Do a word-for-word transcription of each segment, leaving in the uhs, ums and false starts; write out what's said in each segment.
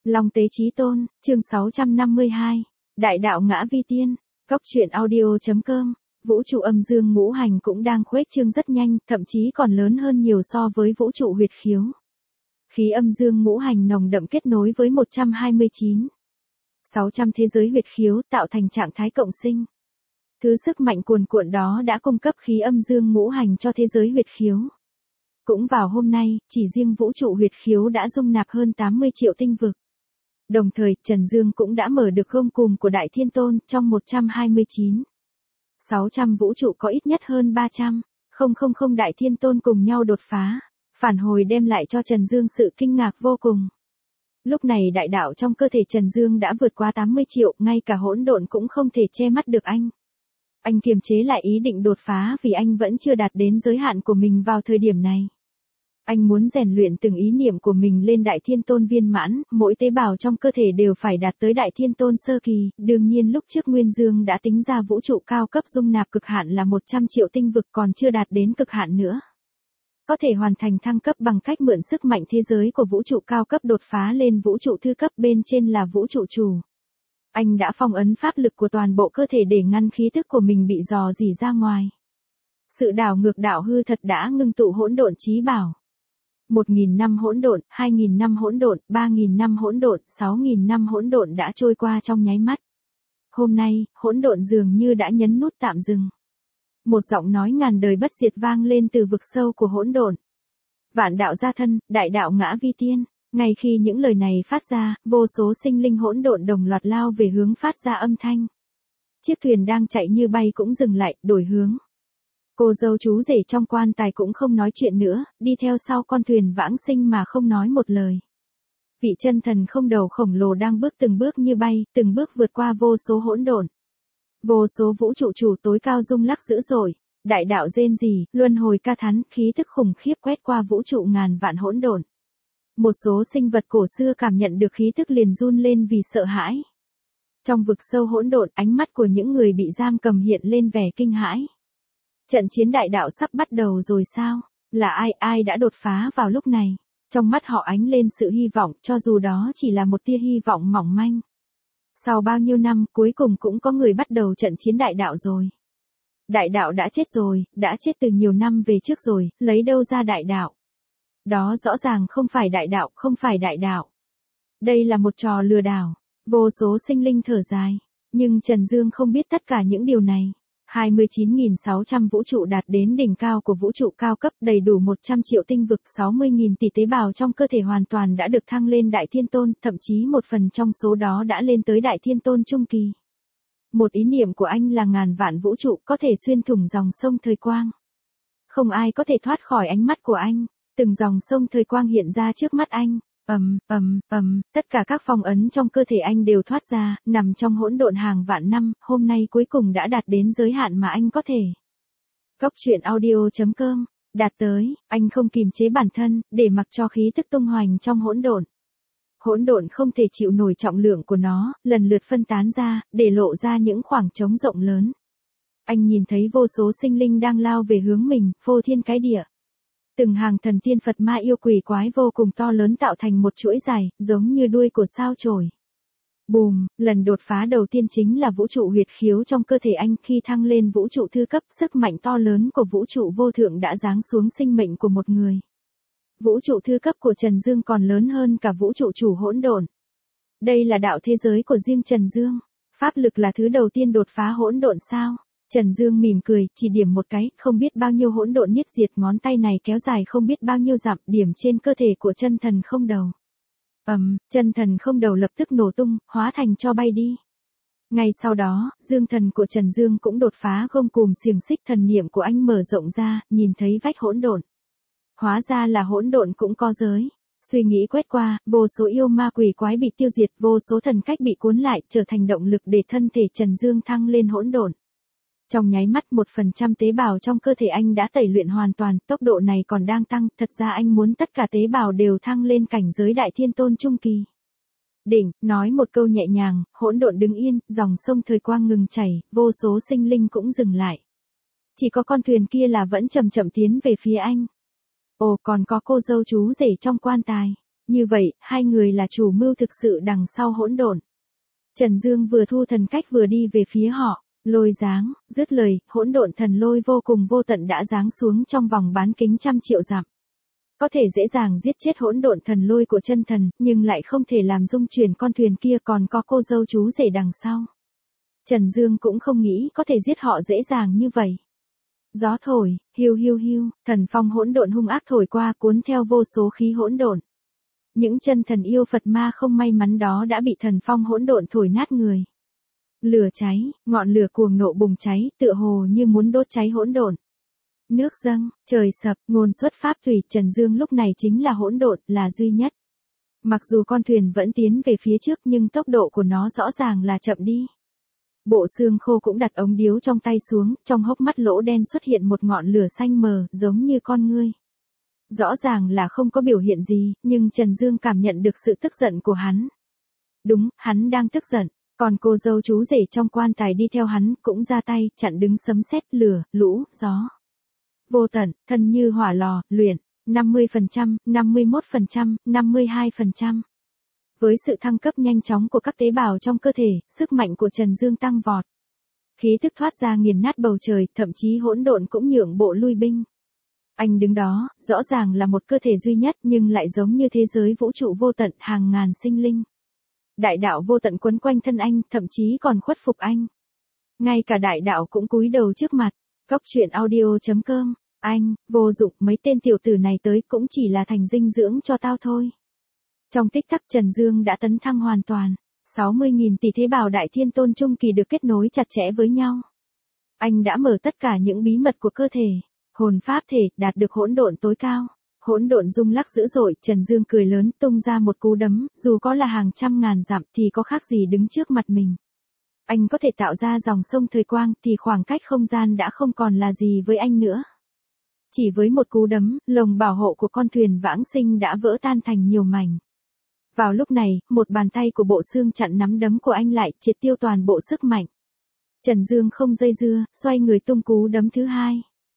Long Tế Chí Tôn, chương sáu trăm năm mươi hai. Đại đạo ngã vi tiên. Cốc truyện audio.com. Vũ trụ âm dương ngũ hành cũng đang khuếch trương rất nhanh, thậm chí còn lớn hơn nhiều so với vũ trụ huyệt khiếu. Khí âm dương ngũ hành nồng đậm kết nối với một trăm hai mươi chín, sáu trăm thế giới huyệt khiếu tạo thành trạng thái cộng sinh. Thứ sức mạnh cuồn cuộn đó đã cung cấp khí âm dương ngũ hành cho thế giới huyệt khiếu. Cũng vào hôm nay, chỉ riêng vũ trụ huyệt khiếu đã dung nạp hơn tám mươi triệu tinh vực. Đồng thời, Trần Dương cũng đã mở được gông cùm của Đại Thiên Tôn trong một trăm hai mươi chín, sáu trăm vũ trụ có ít nhất hơn ba trăm, không không không Đại Thiên Tôn cùng nhau đột phá, phản hồi đem lại cho Trần Dương sự kinh ngạc vô cùng. Lúc này đại đạo trong cơ thể Trần Dương đã vượt qua tám mươi triệu, ngay cả hỗn độn cũng không thể che mắt được anh. Anh kiềm chế lại ý định đột phá vì anh vẫn chưa đạt đến giới hạn của mình vào thời điểm này. Anh muốn rèn luyện từng ý niệm của mình lên Đại Thiên Tôn viên mãn, mỗi tế bào trong cơ thể đều phải đạt tới Đại Thiên Tôn sơ kỳ. Đương nhiên lúc trước Nguyên Dương đã tính ra vũ trụ cao cấp dung nạp cực hạn là một trăm triệu tinh vực còn chưa đạt đến cực hạn nữa. Có thể hoàn thành thăng cấp bằng cách mượn sức mạnh thế giới của vũ trụ cao cấp đột phá lên vũ trụ thư cấp, bên trên là vũ trụ chủ. Anh đã phong ấn pháp lực của toàn bộ cơ thể để ngăn khí thức của mình bị dò dỉ ra ngoài. Sự đảo ngược đạo hư thật đã ngưng tụ hỗn độn chí bảo. một nghìn năm hỗn độn, hai nghìn năm hỗn độn, ba nghìn năm hỗn độn, sáu nghìn năm hỗn độn đã trôi qua trong nháy mắt. Hôm nay, hỗn độn dường như đã nhấn nút tạm dừng. Một giọng nói ngàn đời bất diệt vang lên từ vực sâu của hỗn độn. Vạn đạo gia thân, đại đạo ngã vi tiên. Ngay khi những lời này phát ra, vô số sinh linh hỗn độn đồng loạt lao về hướng phát ra âm thanh. Chiếc thuyền đang chạy như bay cũng dừng lại, đổi hướng. Cô dâu chú rể trong quan tài cũng không nói chuyện nữa, đi theo sau con thuyền vãng sinh mà không nói một lời. Vị chân thần không đầu khổng lồ đang bước từng bước như bay, từng bước vượt qua vô số hỗn độn. Vô số vũ trụ chủ tối cao rung lắc dữ dội, đại đạo rên rỉ, luân hồi ca thán, khí thức khủng khiếp quét qua vũ trụ ngàn vạn hỗn độn. Một số sinh vật cổ xưa cảm nhận được khí thức liền run lên vì sợ hãi. Trong vực sâu hỗn độn, ánh mắt của những người bị giam cầm hiện lên vẻ kinh hãi. Trận chiến đại đạo sắp bắt đầu rồi sao? Là ai, ai đã đột phá vào lúc này? Trong mắt họ ánh lên sự hy vọng, cho dù đó chỉ là một tia hy vọng mỏng manh. Sau bao nhiêu năm, cuối cùng cũng có người bắt đầu trận chiến đại đạo rồi. Đại đạo đã chết rồi, đã chết từ nhiều năm về trước rồi, lấy đâu ra đại đạo? Đó rõ ràng không phải đại đạo, không phải đại đạo. Đây là một trò lừa đảo. Vô số sinh linh thở dài. Nhưng Trần Dương không biết tất cả những điều này. hai mươi chín nghìn sáu trăm vũ trụ đạt đến đỉnh cao của vũ trụ cao cấp, đầy đủ một trăm triệu tinh vực, sáu mươi nghìn tỷ tế bào trong cơ thể hoàn toàn đã được thăng lên Đại Thiên Tôn, thậm chí một phần trong số đó đã lên tới Đại Thiên Tôn trung kỳ. Một ý niệm của anh là ngàn vạn vũ trụ có thể xuyên thủng dòng sông thời quang. Không ai có thể thoát khỏi ánh mắt của anh, từng dòng sông thời quang hiện ra trước mắt anh. Ầm, ầm, ầm, tất cả các phong ấn trong cơ thể anh đều thoát ra, nằm trong hỗn độn hàng vạn năm, hôm nay cuối cùng đã đạt đến giới hạn mà anh có thể. Cốc truyện audio.com, đạt tới, anh không kìm chế bản thân, để mặc cho khí thức tung hoành trong hỗn độn. Hỗn độn không thể chịu nổi trọng lượng của nó, lần lượt phân tán ra, để lộ ra những khoảng trống rộng lớn. Anh nhìn thấy vô số sinh linh đang lao về hướng mình, phô thiên cái địa. Từng hàng thần tiên Phật ma yêu quỷ quái vô cùng to lớn tạo thành một chuỗi dài, giống như đuôi của sao chổi. Bùm, lần đột phá đầu tiên chính là vũ trụ huyệt khiếu trong cơ thể anh. Khi thăng lên vũ trụ thư cấp, sức mạnh to lớn của vũ trụ vô thượng đã giáng xuống sinh mệnh của một người. Vũ trụ thư cấp của Trần Dương còn lớn hơn cả vũ trụ chủ hỗn độn. Đây là đạo thế giới của riêng Trần Dương. Pháp lực là thứ đầu tiên đột phá hỗn độn sao? Trần Dương mỉm cười, chỉ điểm một cái, không biết bao nhiêu hỗn độn nhất diệt, ngón tay này kéo dài không biết bao nhiêu dặm, điểm trên cơ thể của chân thần không đầu. Ầm, um, chân thần không đầu lập tức nổ tung, hóa thành tro bay đi. Ngay sau đó, dương thần của Trần Dương cũng đột phá gông cùm xiềng xích, thần niệm của anh mở rộng ra, nhìn thấy vách hỗn độn. Hóa ra là hỗn độn cũng có giới. Suy nghĩ quét qua, vô số yêu ma quỷ quái bị tiêu diệt, vô số thần cách bị cuốn lại, trở thành động lực để thân thể Trần Dương thăng lên hỗn độn. Trong nháy mắt một phần trăm tế bào trong cơ thể anh đã tẩy luyện hoàn toàn, tốc độ này còn đang tăng, thật ra anh muốn tất cả tế bào đều thăng lên cảnh giới Đại Thiên Tôn trung kỳ. Đỉnh, nói một câu nhẹ nhàng, hỗn độn đứng yên, dòng sông thời quang ngừng chảy, vô số sinh linh cũng dừng lại. Chỉ có con thuyền kia là vẫn chậm chậm tiến về phía anh. Ồ, còn có cô dâu chú rể trong quan tài. Như vậy, hai người là chủ mưu thực sự đằng sau hỗn độn. Trần Dương vừa thu thần cách vừa đi về phía họ, lôi giáng, dứt lời, hỗn độn thần lôi vô cùng vô tận đã giáng xuống trong vòng bán kính trăm triệu dặm. Có thể dễ dàng giết chết hỗn độn thần lôi của chân thần, nhưng lại không thể làm dung chuyển con thuyền kia, còn có cô dâu chú rể đằng sau. Trần Dương cũng không nghĩ có thể giết họ dễ dàng như vậy. Gió thổi, hiu hiu hiu, thần phong hỗn độn hung ác thổi qua, cuốn theo vô số khí hỗn độn. Những chân thần yêu Phật ma không may mắn đó đã bị thần phong hỗn độn thổi nát người. Lửa cháy, ngọn lửa cuồng nộ bùng cháy, tựa hồ như muốn đốt cháy hỗn độn. Nước dâng, trời sập, ngôn xuất pháp thủy, Trần Dương lúc này chính là hỗn độn, là duy nhất. Mặc dù con thuyền vẫn tiến về phía trước nhưng tốc độ của nó rõ ràng là chậm đi. Bộ xương khô cũng đặt ống điếu trong tay xuống, trong hốc mắt lỗ đen xuất hiện một ngọn lửa xanh mờ, giống như con ngươi. Rõ ràng là không có biểu hiện gì, nhưng Trần Dương cảm nhận được sự tức giận của hắn. Đúng, hắn đang tức giận, còn cô dâu chú rể trong quan tài đi theo hắn cũng ra tay, chặn đứng sấm sét, lửa, lũ, gió. Vô tận, thân như hỏa lò, luyện, năm mươi phần trăm, năm mươi mốt phần trăm, năm mươi hai phần trăm. Với sự thăng cấp nhanh chóng của các tế bào trong cơ thể, sức mạnh của Trần Dương tăng vọt. Khí tức thoát ra nghiền nát bầu trời, thậm chí hỗn độn cũng nhượng bộ lui binh. Anh đứng đó, rõ ràng là một cơ thể duy nhất nhưng lại giống như thế giới vũ trụ vô tận, hàng ngàn sinh linh. Đại đạo vô tận quấn quanh thân anh, thậm chí còn khuất phục anh. Ngay cả đại đạo cũng cúi đầu trước mặt. Cốc truyện audio chấm com, anh, vô dụng, mấy tên tiểu tử này tới cũng chỉ là thành dinh dưỡng cho tao thôi. Trong tích tắc Trần Dương đã tấn thăng hoàn toàn, sáu mươi nghìn tỷ thế bào đại thiên tôn trung kỳ được kết nối chặt chẽ với nhau. Anh đã mở tất cả những bí mật của cơ thể, hồn pháp thể, đạt được hỗn độn tối cao. Hỗn độn rung lắc dữ dội, Trần Dương cười lớn tung ra một cú đấm, dù có là hàng trăm ngàn dặm thì có khác gì đứng trước mặt mình. Anh có thể tạo ra dòng sông thời quang thì khoảng cách không gian đã không còn là gì với anh nữa. Chỉ với một cú đấm, lồng bảo hộ của con thuyền vãng sinh đã vỡ tan thành nhiều mảnh. Vào lúc này, một bàn tay của bộ xương chặn nắm đấm của anh lại, triệt tiêu toàn bộ sức mạnh. Trần Dương không dây dưa, xoay người tung cú đấm thứ hai.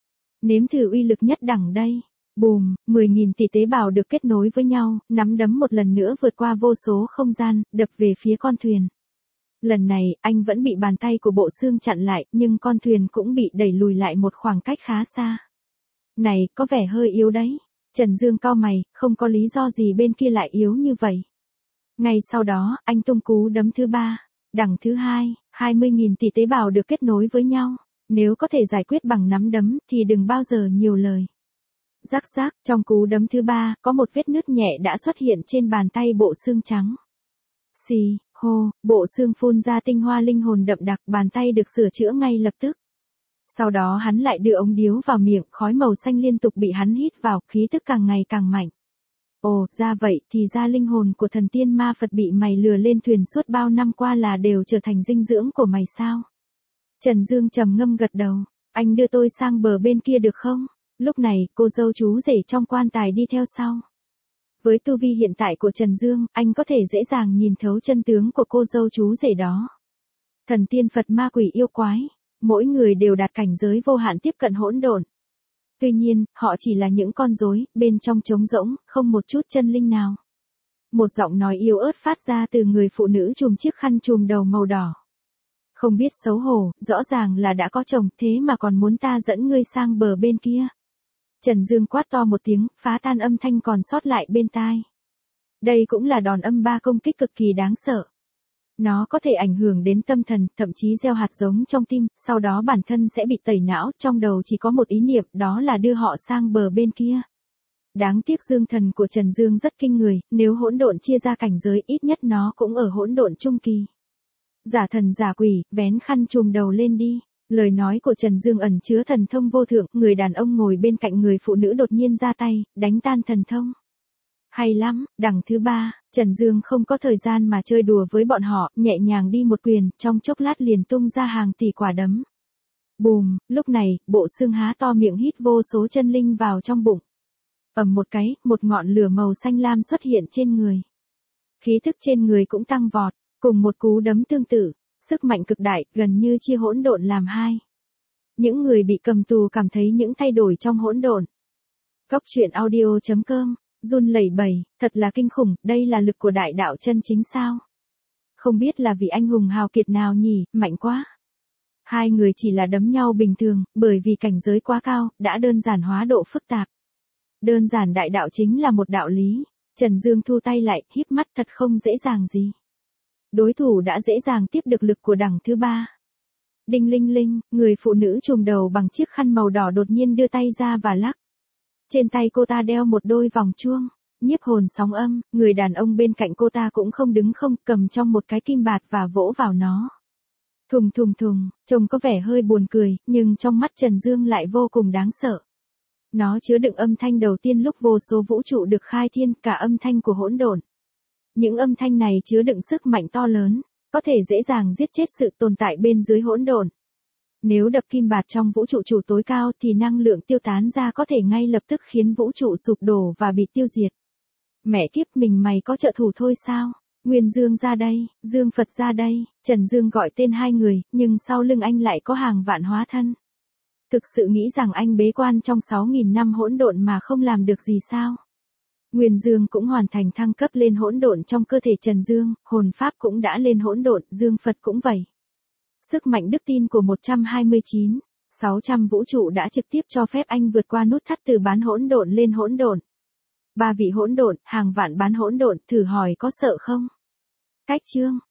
Nếm thử uy lực nhất đẳng đây. Bùm, mười nghìn tỷ tế bào được kết nối với nhau, nắm đấm một lần nữa vượt qua vô số không gian, đập về phía con thuyền. Lần này, anh vẫn bị bàn tay của bộ xương chặn lại, nhưng con thuyền cũng bị đẩy lùi lại một khoảng cách khá xa. Này, có vẻ hơi yếu đấy. Trần Dương cau mày, không có lý do gì bên kia lại yếu như vậy. Ngay sau đó, anh tung cú đấm thứ ba, đẳng thứ hai, hai mươi nghìn tỷ tế bào được kết nối với nhau. Nếu có thể giải quyết bằng nắm đấm, thì đừng bao giờ nhiều lời. Rắc rác, trong cú đấm thứ ba, có một vết nứt nhẹ đã xuất hiện trên bàn tay bộ xương trắng. Xì, hô, bộ xương phun ra tinh hoa linh hồn đậm đặc, bàn tay được sửa chữa ngay lập tức. Sau đó hắn lại đưa ống điếu vào miệng, khói màu xanh liên tục bị hắn hít vào, khí tức càng ngày càng mạnh. Ồ, ra vậy, thì ra linh hồn của thần tiên ma Phật bị mày lừa lên thuyền suốt bao năm qua là đều trở thành dinh dưỡng của mày sao? Trần Dương trầm ngâm gật đầu, anh đưa tôi sang bờ bên kia được không? Lúc này, cô dâu chú rể trong quan tài đi theo sau. Với tu vi hiện tại của Trần Dương, anh có thể dễ dàng nhìn thấu chân tướng của cô dâu chú rể đó. Thần tiên Phật ma quỷ yêu quái, mỗi người đều đạt cảnh giới vô hạn tiếp cận hỗn độn. Tuy nhiên, họ chỉ là những con rối, bên trong trống rỗng, không một chút chân linh nào. Một giọng nói yếu ớt phát ra từ người phụ nữ trùm chiếc khăn trùm đầu màu đỏ. Không biết xấu hổ, rõ ràng là đã có chồng, thế mà còn muốn ta dẫn ngươi sang bờ bên kia. Trần Dương quát to một tiếng, phá tan âm thanh còn sót lại bên tai. Đây cũng là đòn âm ba công kích cực kỳ đáng sợ. Nó có thể ảnh hưởng đến tâm thần, thậm chí gieo hạt giống trong tim, sau đó bản thân sẽ bị tẩy não, trong đầu chỉ có một ý niệm, đó là đưa họ sang bờ bên kia. Đáng tiếc dương thần của Trần Dương rất kinh người, nếu hỗn độn chia ra cảnh giới, ít nhất nó cũng ở hỗn độn trung kỳ. Giả thần giả quỷ, vén khăn trùm đầu lên đi. Lời nói của Trần Dương ẩn chứa thần thông vô thượng, người đàn ông ngồi bên cạnh người phụ nữ đột nhiên ra tay, đánh tan thần thông. Hay lắm, đằng thứ ba, Trần Dương không có thời gian mà chơi đùa với bọn họ, nhẹ nhàng đi một quyền, trong chốc lát liền tung ra hàng tỷ quả đấm. Bùm, lúc này, bộ xương há to miệng hít vô số chân linh vào trong bụng. Ầm một cái, một ngọn lửa màu xanh lam xuất hiện trên người. Khí thức trên người cũng tăng vọt, cùng một cú đấm tương tự. Sức mạnh cực đại, gần như chia hỗn độn làm hai. Những người bị cầm tù cảm thấy những thay đổi trong hỗn độn. Cốc truyện audio chấm com run lẩy bẩy, thật là kinh khủng, đây là lực của đại đạo chân chính sao? Không biết là vị anh hùng hào kiệt nào nhỉ, mạnh quá. Hai người chỉ là đấm nhau bình thường, bởi vì cảnh giới quá cao, đã đơn giản hóa độ phức tạp. Đơn giản đại đạo chính là một đạo lý. Trần Dương thu tay lại, híp mắt, thật không dễ dàng gì. Đối thủ đã dễ dàng tiếp được lực của đẳng thứ ba. Đinh linh linh, người phụ nữ trùm đầu bằng chiếc khăn màu đỏ đột nhiên đưa tay ra và lắc. Trên tay cô ta đeo một đôi vòng chuông, nhiếp hồn sóng âm, người đàn ông bên cạnh cô ta cũng không đứng không, cầm trong một cái kim bạt và vỗ vào nó. Thùng thùng thùng, trông có vẻ hơi buồn cười, nhưng trong mắt Trần Dương lại vô cùng đáng sợ. Nó chứa đựng âm thanh đầu tiên lúc vô số vũ trụ được khai thiên, cả âm thanh của hỗn độn. Những âm thanh này chứa đựng sức mạnh to lớn, có thể dễ dàng giết chết sự tồn tại bên dưới hỗn độn. Nếu đập kim bạt trong vũ trụ chủ tối cao thì năng lượng tiêu tán ra có thể ngay lập tức khiến vũ trụ sụp đổ và bị tiêu diệt. Mẹ kiếp, mình mày có trợ thủ thôi sao? Nguyên Dương ra đây, Dương Phật ra đây, Trần Dương gọi tên hai người, nhưng sau lưng anh lại có hàng vạn hóa thân. Thực sự nghĩ rằng anh bế quan trong sáu nghìn năm hỗn độn mà không làm được gì sao? Nguyên Dương cũng hoàn thành thăng cấp lên hỗn độn trong cơ thể Trần Dương, hồn pháp cũng đã lên hỗn độn, Dương Phật cũng vậy. Sức mạnh đức tin của một trăm hai mươi chín, sáu trăm vũ trụ đã trực tiếp cho phép anh vượt qua nút thắt từ bán hỗn độn lên hỗn độn. Ba vị hỗn độn, hàng vạn bán hỗn độn, thử hỏi có sợ không? Cách chương